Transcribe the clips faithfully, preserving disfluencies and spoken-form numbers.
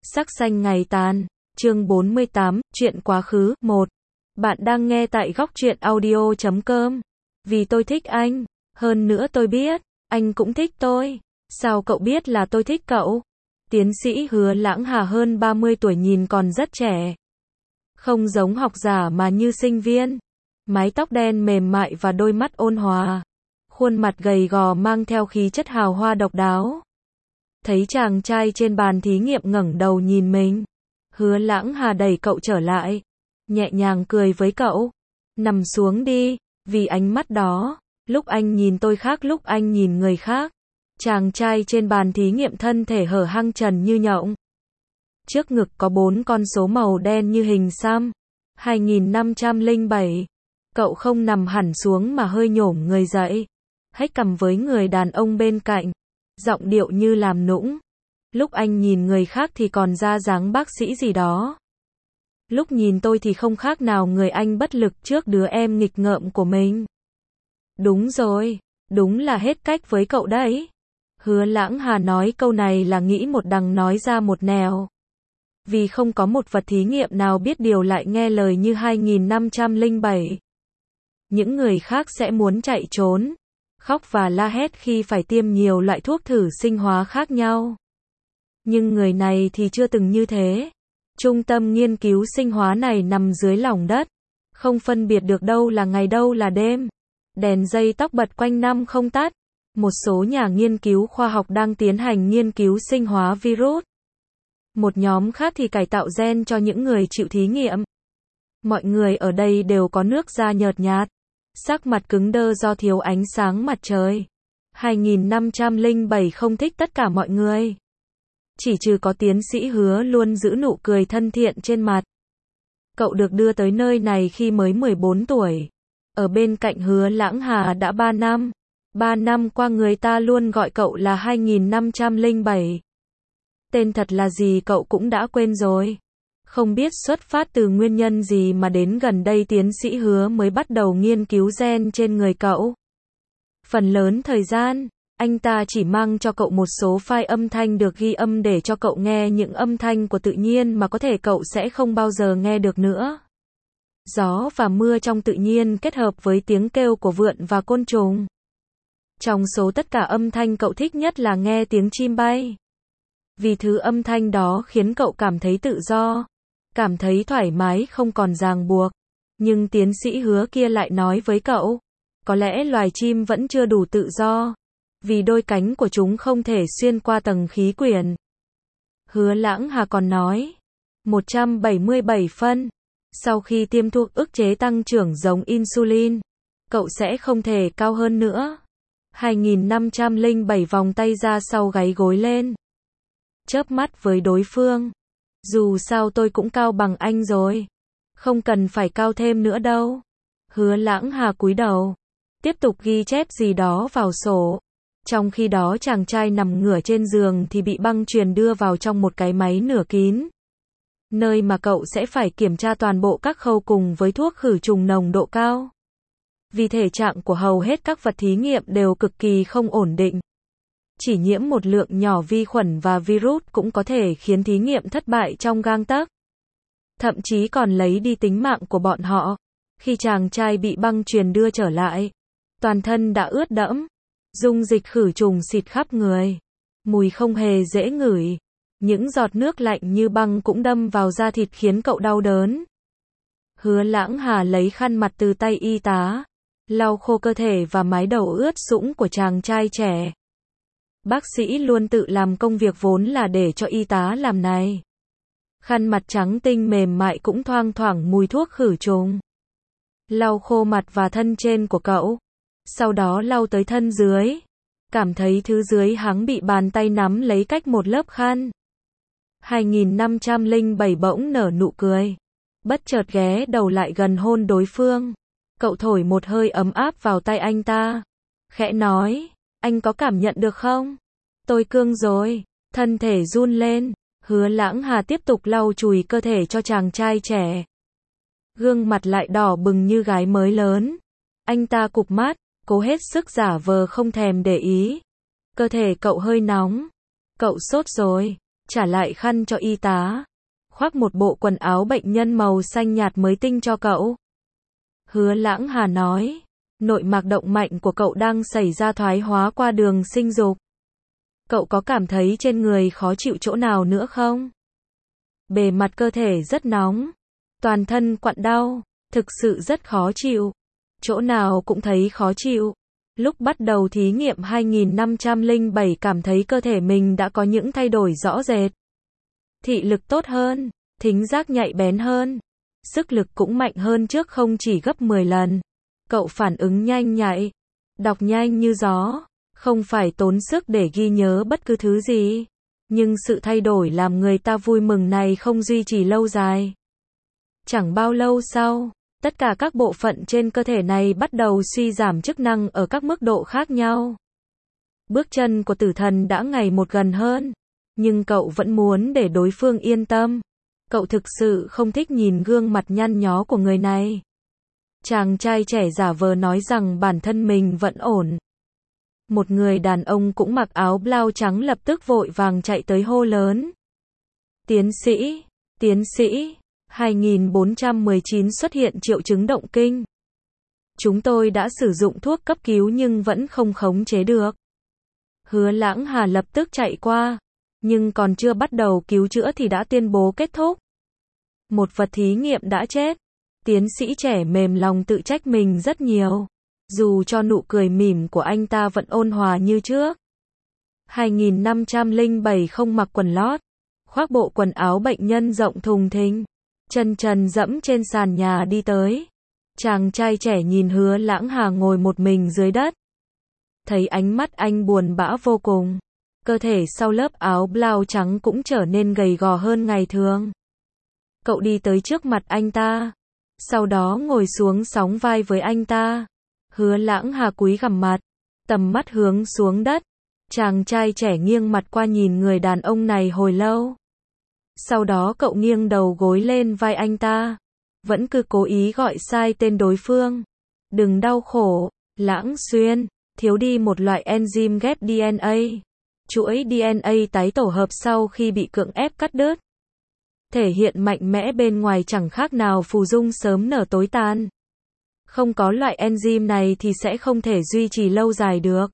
Sắc xanh ngày tàn, chương bốn mươi tám, chuyện quá khứ, một. Bạn đang nghe tại góc truyện audio chấm com. Vì tôi thích anh, hơn nữa tôi biết, anh cũng thích tôi. Sao cậu biết là tôi thích cậu? Tiến sĩ Hứa Lãng Hà hơn ba mươi tuổi nhìn còn rất trẻ. Không giống học giả mà như sinh viên. Mái tóc đen mềm mại và đôi mắt ôn hòa. Khuôn mặt gầy gò mang theo khí chất hào hoa độc đáo. Thấy chàng trai trên bàn thí nghiệm ngẩng đầu nhìn mình. Hứa Lãng Hà đẩy cậu trở lại. Nhẹ nhàng cười với cậu. Nằm xuống đi, vì ánh mắt đó. Lúc anh nhìn tôi khác lúc anh nhìn người khác. Chàng trai trên bàn thí nghiệm thân thể hở hang trần như nhộng. Trước ngực có bốn con số màu đen như hình xăm. hai nghìn năm trăm lẻ bảy. Cậu không nằm hẳn xuống mà hơi nhổm người dậy. Hách cằm với người đàn ông bên cạnh. Giọng điệu như làm nũng. Lúc anh nhìn người khác thì còn ra dáng bác sĩ gì đó. Lúc nhìn tôi thì không khác nào người anh bất lực trước đứa em nghịch ngợm của mình. Đúng rồi, đúng là hết cách với cậu đấy. Hứa Lãng Hà nói câu này là nghĩ một đằng nói ra một nẻo. Vì không có một vật thí nghiệm nào biết điều lại nghe lời như hai nghìn năm trăm lẻ bảy. Những người khác sẽ muốn chạy trốn, khóc và la hét khi phải tiêm nhiều loại thuốc thử sinh hóa khác nhau. Nhưng người này thì chưa từng như thế. Trung tâm nghiên cứu sinh hóa này nằm dưới lòng đất, không phân biệt được đâu là ngày đâu là đêm. Đèn dây tóc bật quanh năm không tắt. Một số nhà nghiên cứu khoa học đang tiến hành nghiên cứu sinh hóa virus. Một nhóm khác thì cải tạo gen cho những người chịu thí nghiệm. Mọi người ở đây đều có nước da nhợt nhạt, sắc mặt cứng đơ do thiếu ánh sáng mặt trời. hai nghìn năm trăm lẻ bảy không thích tất cả mọi người. Chỉ trừ có tiến sĩ Hứa luôn giữ nụ cười thân thiện trên mặt. Cậu được đưa tới nơi này khi mới mười bốn tuổi. Ở bên cạnh Hứa Lãng Hà đã ba năm. ba năm qua người ta luôn gọi cậu là hai nghìn năm trăm lẻ bảy. Tên thật là gì cậu cũng đã quên rồi. Không biết xuất phát từ nguyên nhân gì mà đến gần đây tiến sĩ Hứa mới bắt đầu nghiên cứu gen trên người cậu. Phần lớn thời gian, anh ta chỉ mang cho cậu một số file âm thanh được ghi âm để cho cậu nghe những âm thanh của tự nhiên mà có thể cậu sẽ không bao giờ nghe được nữa. Gió và mưa trong tự nhiên kết hợp với tiếng kêu của vượn và côn trùng. Trong số tất cả âm thanh cậu thích nhất là nghe tiếng chim bay. Vì thứ âm thanh đó khiến cậu cảm thấy tự do, cảm thấy thoải mái không còn ràng buộc. Nhưng tiến sĩ Hứa kia lại nói với cậu, có lẽ loài chim vẫn chưa đủ tự do, vì đôi cánh của chúng không thể xuyên qua tầng khí quyển. Hứa Lãng Hà còn nói, một trăm bảy mươi bảy phân, sau khi tiêm thuốc ức chế tăng trưởng giống insulin, cậu sẽ không thể cao hơn nữa. hai nghìn năm trăm lẻ bảy vòng tay ra sau gáy gối lên. Chớp mắt với đối phương. Dù sao tôi cũng cao bằng anh rồi. Không cần phải cao thêm nữa đâu. Hứa Lãng Hà cúi đầu. Tiếp tục ghi chép gì đó vào sổ. Trong khi đó chàng trai nằm ngửa trên giường thì bị băng chuyền đưa vào trong một cái máy nửa kín. Nơi mà cậu sẽ phải kiểm tra toàn bộ các khâu cùng với thuốc khử trùng nồng độ cao. Vì thể trạng của hầu hết các vật thí nghiệm đều cực kỳ không ổn định. Chỉ nhiễm một lượng nhỏ vi khuẩn và virus cũng có thể khiến thí nghiệm thất bại trong gang tấc. Thậm chí còn lấy đi tính mạng của bọn họ. Khi chàng trai bị băng chuyền đưa trở lại, toàn thân đã ướt đẫm, dung dịch khử trùng xịt khắp người. Mùi không hề dễ ngửi. Những giọt nước lạnh như băng cũng đâm vào da thịt khiến cậu đau đớn. Hứa Lãng Hà lấy khăn mặt từ tay y tá, lau khô cơ thể và mái đầu ướt sũng của chàng trai trẻ. Bác sĩ luôn tự làm công việc vốn là để cho y tá làm này. Khăn mặt trắng tinh mềm mại cũng thoang thoảng mùi thuốc khử trùng. Lau khô mặt và thân trên của cậu. Sau đó lau tới thân dưới. Cảm thấy thứ dưới háng bị bàn tay nắm lấy cách một lớp khăn. hai nghìn năm trăm lẻ bảy bỗng nở nụ cười. Bất chợt ghé đầu lại gần hôn đối phương. Cậu thổi một hơi ấm áp vào tay anh ta. Khẽ nói, anh có cảm nhận được không? Tôi cương rồi. Thân thể run lên. Hứa Lãng Hà tiếp tục lau chùi cơ thể cho chàng trai trẻ. Gương mặt lại đỏ bừng như gái mới lớn. Anh ta cụp mắt, cố hết sức giả vờ không thèm để ý. Cơ thể cậu hơi nóng. Cậu sốt rồi. trả lại khăn cho y tá, khoác một bộ quần áo bệnh nhân màu xanh nhạt mới tinh cho cậu. Hứa Lãng Hà nói, nội mạc động mạnh của cậu đang xảy ra thoái hóa qua đường sinh dục. Cậu có cảm thấy trên người khó chịu chỗ nào nữa không? Bề mặt cơ thể rất nóng, toàn thân quặn đau, thực sự rất khó chịu. Chỗ nào cũng thấy khó chịu. Lúc bắt đầu thí nghiệm hai nghìn năm trăm lẻ bảy cảm thấy cơ thể mình đã có những thay đổi rõ rệt. Thị lực tốt hơn, thính giác nhạy bén hơn, sức lực cũng mạnh hơn trước không chỉ gấp mười lần. Cậu phản ứng nhanh nhạy, đọc nhanh như gió, không phải tốn sức để ghi nhớ bất cứ thứ gì. Nhưng sự thay đổi làm người ta vui mừng này không duy trì lâu dài. Chẳng bao lâu sau, tất cả các bộ phận trên cơ thể này bắt đầu suy giảm chức năng ở các mức độ khác nhau. Bước chân của tử thần đã ngày một gần hơn, nhưng cậu vẫn muốn để đối phương yên tâm. Cậu thực sự không thích nhìn gương mặt nhăn nhó của người này. Chàng trai trẻ giả vờ nói rằng bản thân mình vẫn ổn. Một người đàn ông cũng mặc áo blau trắng lập tức vội vàng chạy tới hô lớn. Tiến sĩ, tiến sĩ, hai nghìn bốn trăm mười chín xuất hiện triệu chứng động kinh. Chúng tôi đã sử dụng thuốc cấp cứu nhưng vẫn không khống chế được. Hứa Lãng Hà lập tức chạy qua, nhưng còn chưa bắt đầu cứu chữa thì đã tuyên bố kết thúc. Một vật thí nghiệm đã chết. Tiến sĩ trẻ mềm lòng tự trách mình rất nhiều. Dù cho nụ cười mỉm của anh ta vẫn ôn hòa như trước. hai nghìn năm trăm lẻ bảy không mặc quần lót, khoác bộ quần áo bệnh nhân rộng thùng thình, chân trần dẫm trên sàn nhà đi tới. Chàng trai trẻ nhìn Hứa Lãng Hà ngồi một mình dưới đất. Thấy ánh mắt anh buồn bã vô cùng. Cơ thể sau lớp áo blau trắng cũng trở nên gầy gò hơn ngày thường. Cậu đi tới trước mặt anh ta, sau đó ngồi xuống sóng vai với anh ta. Hứa Lãng Hà cúi gằm mặt, tầm mắt hướng xuống đất. Chàng trai trẻ nghiêng mặt qua nhìn người đàn ông này hồi lâu. Sau đó cậu nghiêng đầu gối lên vai anh ta, vẫn cứ cố ý gọi sai tên đối phương. Đừng đau khổ, Lãng Xuyên, thiếu đi một loại enzyme ghép đê en a. Chuỗi đê en a tái tổ hợp sau khi bị cưỡng ép cắt đứt. Thể hiện mạnh mẽ bên ngoài chẳng khác nào phù dung sớm nở tối tàn. Không có loại enzyme này thì sẽ không thể duy trì lâu dài được.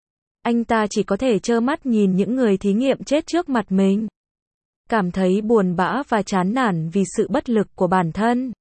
Anh ta chỉ có thể trơ mắt nhìn những người thí nghiệm chết trước mặt mình. Cảm thấy buồn bã và chán nản vì sự bất lực của bản thân.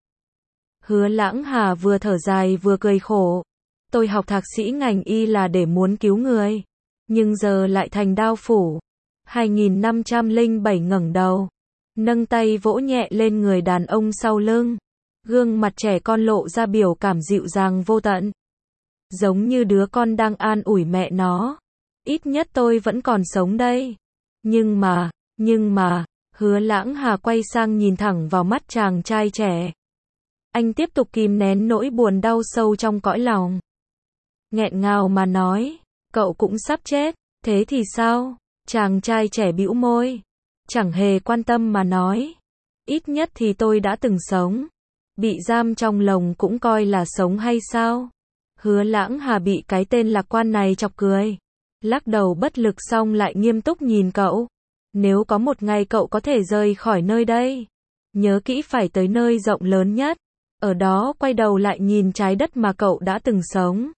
Hứa Lãng Hà vừa thở dài vừa cười khổ. Tôi học thạc sĩ ngành y là để muốn cứu người. Nhưng giờ lại thành đao phủ. hai nghìn năm trăm lẻ bảy ngẩng đầu, nâng tay vỗ nhẹ lên người đàn ông sau lưng. Gương mặt trẻ con lộ ra biểu cảm dịu dàng vô tận. Giống như đứa con đang an ủi mẹ nó. Ít nhất tôi vẫn còn sống đây. Nhưng mà, nhưng mà, Hứa Lãng Hà quay sang nhìn thẳng vào mắt chàng trai trẻ. Anh tiếp tục kìm nén nỗi buồn đau sâu trong cõi lòng. Nghẹn ngào mà nói, cậu cũng sắp chết, thế thì sao? Chàng trai trẻ bĩu môi, chẳng hề quan tâm mà nói. Ít nhất thì tôi đã từng sống. Bị giam trong lồng cũng coi là sống hay sao? Hứa Lãng Hà bị cái tên lạc quan này chọc cười. Lắc đầu bất lực xong lại nghiêm túc nhìn cậu. Nếu có một ngày cậu có thể rời khỏi nơi đây, nhớ kỹ phải tới nơi rộng lớn nhất. Ở đó quay đầu lại nhìn trái đất mà cậu đã từng sống.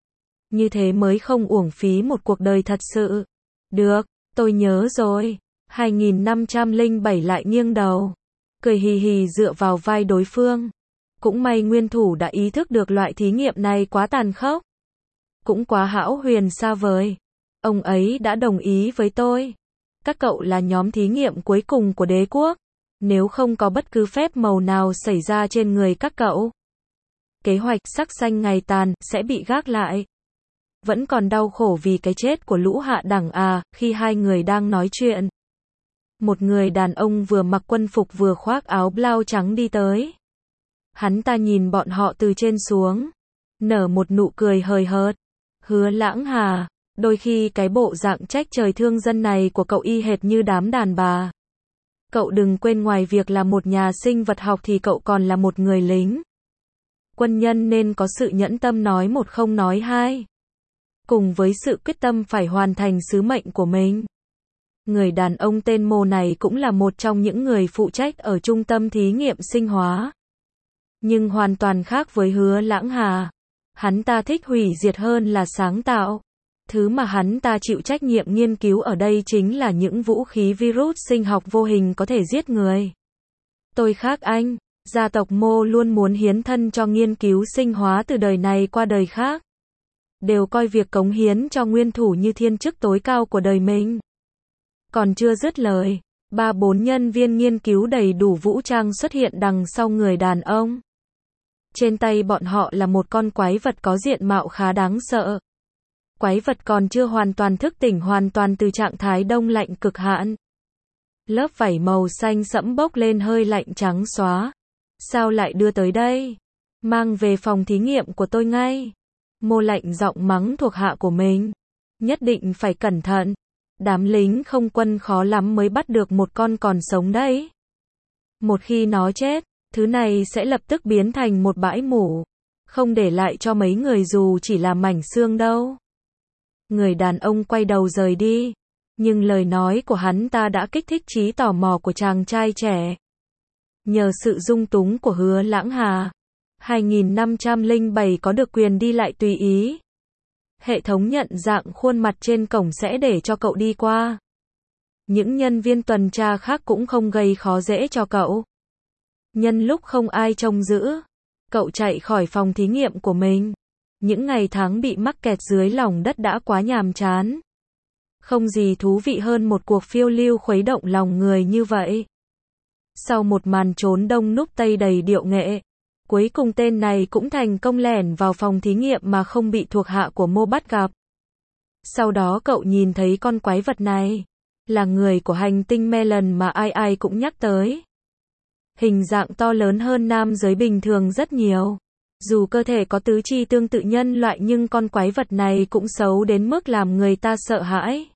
Như thế mới không uổng phí một cuộc đời thật sự. Được, tôi nhớ rồi. hai nghìn năm trăm lẻ bảy lại nghiêng đầu, cười hì hì dựa vào vai đối phương. Cũng may nguyên thủ đã ý thức được loại thí nghiệm này quá tàn khốc. Cũng quá hão huyền xa vời. Ông ấy đã đồng ý với tôi. Các cậu là nhóm thí nghiệm cuối cùng của đế quốc. Nếu không có bất cứ phép màu nào xảy ra trên người các cậu, kế hoạch sắc xanh ngày tàn sẽ bị gác lại. Vẫn còn đau khổ vì cái chết của lũ hạ đẳng à? Khi hai người đang nói chuyện, một người đàn ông vừa mặc quân phục vừa khoác áo blau trắng đi tới. Hắn ta nhìn bọn họ từ trên xuống, nở một nụ cười hời hợt. Hứa Lãng Hà, đôi khi cái bộ dạng trách trời thương dân này của cậu y hệt như đám đàn bà. Cậu đừng quên ngoài việc là một nhà sinh vật học thì cậu còn là một người lính. Quân nhân nên có sự nhẫn tâm nói một không nói hai. Cùng với sự quyết tâm phải hoàn thành sứ mệnh của mình. Người đàn ông tên Mô này cũng là một trong những người phụ trách ở trung tâm thí nghiệm sinh hóa. Nhưng hoàn toàn khác với Hứa Lãng Hà. Hắn ta thích hủy diệt hơn là sáng tạo. Thứ mà hắn ta chịu trách nhiệm nghiên cứu ở đây chính là những vũ khí virus sinh học vô hình có thể giết người. Tôi khác anh, gia tộc Mô luôn muốn hiến thân cho nghiên cứu sinh hóa từ đời này qua đời khác. Đều coi việc cống hiến cho nguyên thủ như thiên chức tối cao của đời mình. Còn chưa dứt lời, ba bốn nhân viên nghiên cứu đầy đủ vũ trang xuất hiện đằng sau người đàn ông. Trên tay bọn họ là một con quái vật có diện mạo khá đáng sợ. Quái vật còn chưa hoàn toàn thức tỉnh hoàn toàn từ trạng thái đông lạnh cực hạn. Lớp vảy màu xanh sẫm bốc lên hơi lạnh trắng xóa. Sao lại đưa tới đây? Mang về phòng thí nghiệm của tôi ngay. Mô lạnh giọng mắng thuộc hạ của mình. Nhất định phải cẩn thận. Đám lính không quân khó lắm mới bắt được một con còn sống đấy. Một khi nó chết, thứ này sẽ lập tức biến thành một bãi mủ. Không để lại cho mấy người dù chỉ là mảnh xương đâu. Người đàn ông quay đầu rời đi. Nhưng lời nói của hắn ta đã kích thích trí tò mò của chàng trai trẻ. Nhờ sự dung túng của Hứa Lãng Hà, hai nghìn năm trăm lẻ bảy có được quyền đi lại tùy ý. Hệ thống nhận dạng khuôn mặt trên cổng sẽ để cho cậu đi qua. Những nhân viên tuần tra khác cũng không gây khó dễ cho cậu. Nhân lúc không ai trông giữ, cậu chạy khỏi phòng thí nghiệm của mình. Những ngày tháng bị mắc kẹt dưới lòng đất đã quá nhàm chán. Không gì thú vị hơn một cuộc phiêu lưu khuấy động lòng người như vậy. Sau một màn trốn đông núp tây đầy điệu nghệ, cuối cùng tên này cũng thành công lẻn vào phòng thí nghiệm mà không bị thuộc hạ của Mô bắt gặp. Sau đó cậu nhìn thấy con quái vật này, là người của hành tinh Melon mà ai ai cũng nhắc tới. Hình dạng to lớn hơn nam giới bình thường rất nhiều. Dù cơ thể có tứ chi tương tự nhân loại nhưng con quái vật này cũng xấu đến mức làm người ta sợ hãi.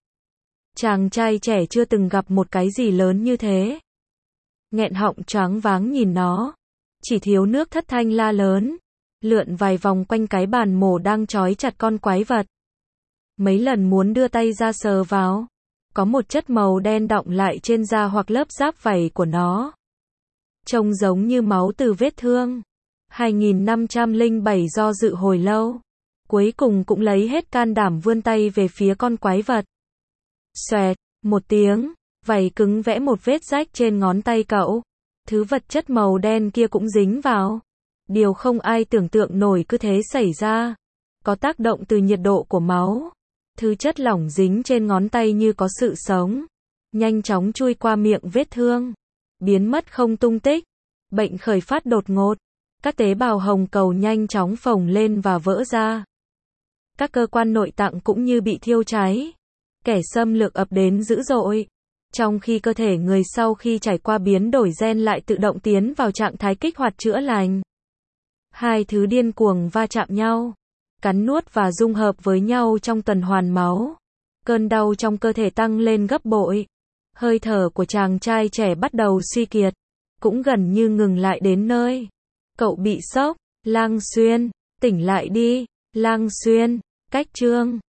Chàng trai trẻ chưa từng gặp một cái gì lớn như thế. Nghẹn họng choáng váng nhìn nó. Chỉ thiếu nước thất thanh la lớn. Lượn vài vòng quanh cái bàn mổ đang trói chặt con quái vật. Mấy lần muốn đưa tay ra sờ vào. Có một chất màu đen đọng lại trên da hoặc lớp giáp vảy của nó. Trông giống như máu từ vết thương. hai nghìn năm trăm lẻ bảy do dự hồi lâu. Cuối cùng cũng lấy hết can đảm vươn tay về phía con quái vật. Xoẹt, một tiếng, vảy cứng vẽ một vết rách trên ngón tay cậu. Thứ vật chất màu đen kia cũng dính vào. Điều không ai tưởng tượng nổi cứ thế xảy ra. Có tác động từ nhiệt độ của máu. Thứ chất lỏng dính trên ngón tay như có sự sống. Nhanh chóng chui qua miệng vết thương. Biến mất không tung tích. Bệnh khởi phát đột ngột. Các tế bào hồng cầu nhanh chóng phồng lên và vỡ ra. Các cơ quan nội tạng cũng như bị thiêu cháy. Kẻ xâm lược ập đến dữ dội. Trong khi cơ thể người sau khi trải qua biến đổi gen lại tự động tiến vào trạng thái kích hoạt chữa lành. Hai thứ điên cuồng va chạm nhau, cắn nuốt và dung hợp với nhau trong tuần hoàn máu. Cơn đau trong cơ thể tăng lên gấp bội. Hơi thở của chàng trai trẻ bắt đầu suy kiệt, cũng gần như ngừng lại đến nơi. Cậu bị sốc. Lang Xuyên, tỉnh lại đi. Lang Xuyên, cách chương